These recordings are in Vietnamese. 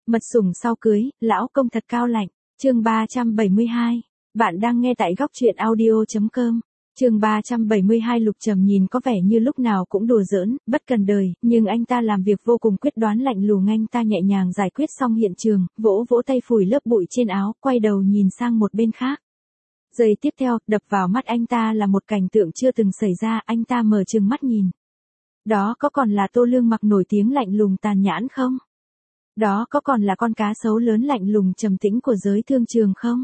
Mật sủng sau cưới, lão công thật cao lạnh. Chương 372. Bạn đang nghe tại góc truyện audio.com. Chương 372. Lục Trầm nhìn có vẻ như lúc nào cũng đùa giỡn, bất cần đời, nhưng anh ta làm việc vô cùng quyết đoán lạnh lùng. Anh ta nhẹ nhàng giải quyết xong hiện trường, vỗ vỗ tay phủi lớp bụi trên áo, quay đầu nhìn sang một bên khác. Giây tiếp theo, đập vào mắt anh ta là một cảnh tượng chưa từng xảy ra. Anh ta mở trừng mắt nhìn. Đó có còn là Tô Lương Mặc nổi tiếng lạnh lùng tàn nhẫn không? Đó có còn là con cá sấu lớn lạnh lùng trầm tĩnh của giới thương trường không?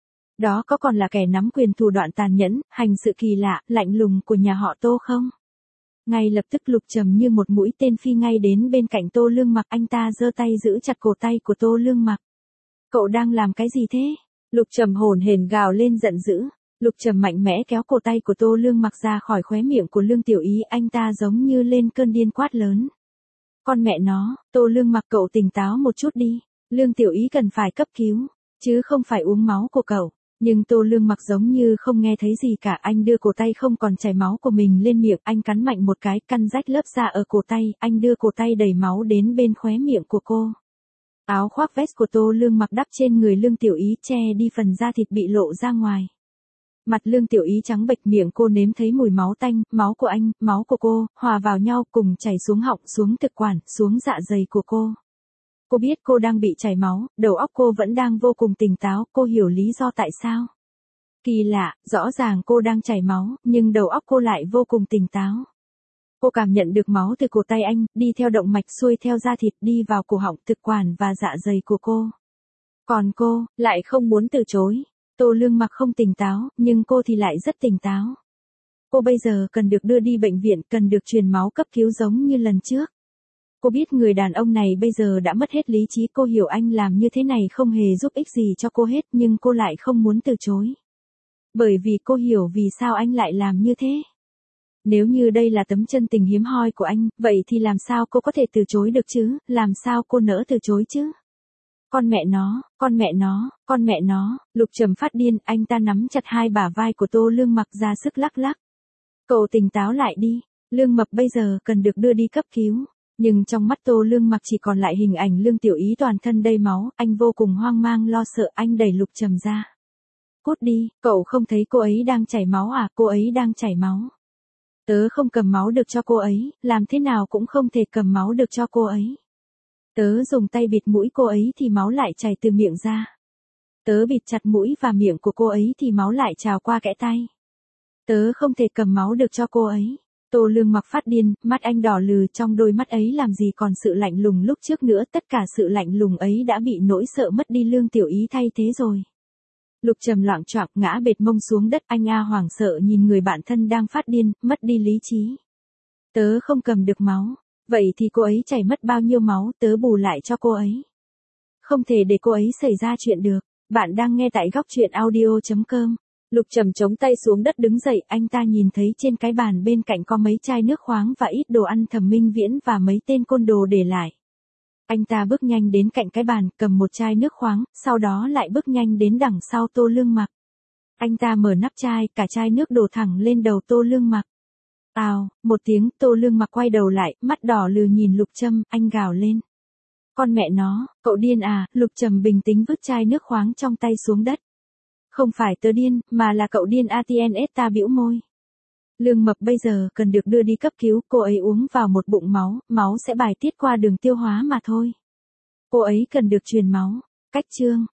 Đó có còn là kẻ nắm quyền thủ đoạn tàn nhẫn, hành sự kỳ lạ, lạnh lùng của nhà họ Tô không? Ngay lập tức Lục Trầm như một mũi tên phi ngay đến bên cạnh Tô Lương Mặc. Anh ta giơ tay giữ chặt cổ tay của Tô Lương Mặc. Cậu đang làm cái gì thế? Lục Trầm hổn hển gào lên giận dữ. Lục Trầm mạnh mẽ kéo cổ tay của Tô Lương Mặc ra khỏi khóe miệng của Lương Tiểu Ý. Anh ta giống như lên cơn điên quát lớn. Con mẹ nó, Tô Lương Mặc, cậu tỉnh táo một chút đi. Lương Tiểu Ý cần phải cấp cứu, chứ không phải uống máu của cậu. Nhưng Tô Lương Mặc giống như không nghe thấy gì cả. Anh đưa cổ tay không còn chảy máu của mình lên miệng. Anh cắn mạnh một cái, căn rách lớp da ở cổ tay. Anh đưa cổ tay đầy máu đến bên khóe miệng của cô. Áo khoác vest của Tô Lương Mặc đắp trên người Lương Tiểu Ý che đi phần da thịt bị lộ ra ngoài. Mặt Lương Tiểu Ý trắng bệch, miệng cô nếm thấy mùi máu tanh, máu của anh, máu của cô, hòa vào nhau cùng chảy xuống họng, xuống thực quản, xuống dạ dày của cô. Cô biết cô đang bị chảy máu, đầu óc cô vẫn đang vô cùng tỉnh táo, cô hiểu lý do tại sao. Kỳ lạ, rõ ràng cô đang chảy máu, nhưng đầu óc cô lại vô cùng tỉnh táo. Cô cảm nhận được máu từ cổ tay anh, đi theo động mạch xuôi theo da thịt đi vào cổ họng, thực quản và dạ dày của cô. Còn cô, lại không muốn từ chối. Tô Lương Mặc không tỉnh táo, nhưng cô thì lại rất tỉnh táo. Cô bây giờ cần được đưa đi bệnh viện, cần được truyền máu cấp cứu giống như lần trước. Cô biết người đàn ông này bây giờ đã mất hết lý trí. Cô hiểu anh làm như thế này không hề giúp ích gì cho cô hết, nhưng cô lại không muốn từ chối. Bởi vì cô hiểu vì sao anh lại làm như thế. Nếu như đây là tấm chân tình hiếm hoi của anh, vậy thì làm sao cô có thể từ chối được chứ, làm sao cô nỡ từ chối chứ? Con mẹ nó, con mẹ nó, con mẹ nó, Lục Trầm phát điên. Anh ta nắm chặt hai bả vai của Tô Lương Mặc ra sức lắc lắc. Cậu tỉnh táo lại đi, Lương Mập bây giờ cần được đưa đi cấp cứu. Nhưng trong mắt Tô Lương Mặc chỉ còn lại hình ảnh Lương Tiểu Ý toàn thân đầy máu. Anh vô cùng hoang mang lo sợ, anh đẩy Lục Trầm ra. Cút đi, cậu không thấy cô ấy đang chảy máu à? Cô ấy đang chảy máu. Tớ không cầm máu được cho cô ấy, làm thế nào cũng không thể cầm máu được cho cô ấy. Tớ dùng tay bịt mũi cô ấy thì máu lại chảy từ miệng ra. Tớ bịt chặt mũi và miệng của cô ấy thì máu lại trào qua kẽ tay. Tớ không thể cầm máu được cho cô ấy. Tô Lương Mặc phát điên, mắt anh đỏ lừ, trong đôi mắt ấy làm gì còn sự lạnh lùng lúc trước nữa. Tất cả sự lạnh lùng ấy đã bị nỗi sợ mất đi Lương Tiểu Ý thay thế rồi. Lục Trầm loạng choạng ngã bệt mông xuống đất. Anh hoảng sợ nhìn người bạn thân đang phát điên, mất đi lý trí. Tớ không cầm được máu. Vậy thì cô ấy chảy mất bao nhiêu máu, tớ bù lại cho cô ấy. Không thể để cô ấy xảy ra chuyện được. Bạn đang nghe tại góc truyện audio.com. Lục Trầm chống tay xuống đất đứng dậy. Anh ta nhìn thấy trên cái bàn bên cạnh có mấy chai nước khoáng và ít đồ ăn Thẩm Minh Viễn và mấy tên côn đồ để lại. Anh ta bước nhanh đến cạnh cái bàn, cầm một chai nước khoáng, sau đó lại bước nhanh đến đằng sau Tô Lương Mặc. Anh ta mở nắp chai, cả chai nước đổ thẳng lên đầu Tô Lương Mặc. Ào, một tiếng, Tô Lương Mặc quay đầu lại, mắt đỏ lừ nhìn Lục Trầm, anh gào lên. Con mẹ nó, cậu điên à? Lục Trầm bình tĩnh vứt chai nước khoáng trong tay xuống đất. Không phải tớ điên, mà là cậu điên. ATNS ta bĩu môi. Lương Mập bây giờ cần được đưa đi cấp cứu. Cô ấy uống vào một bụng máu, máu sẽ bài tiết qua đường tiêu hóa mà thôi. Cô ấy cần được truyền máu. Cách chương.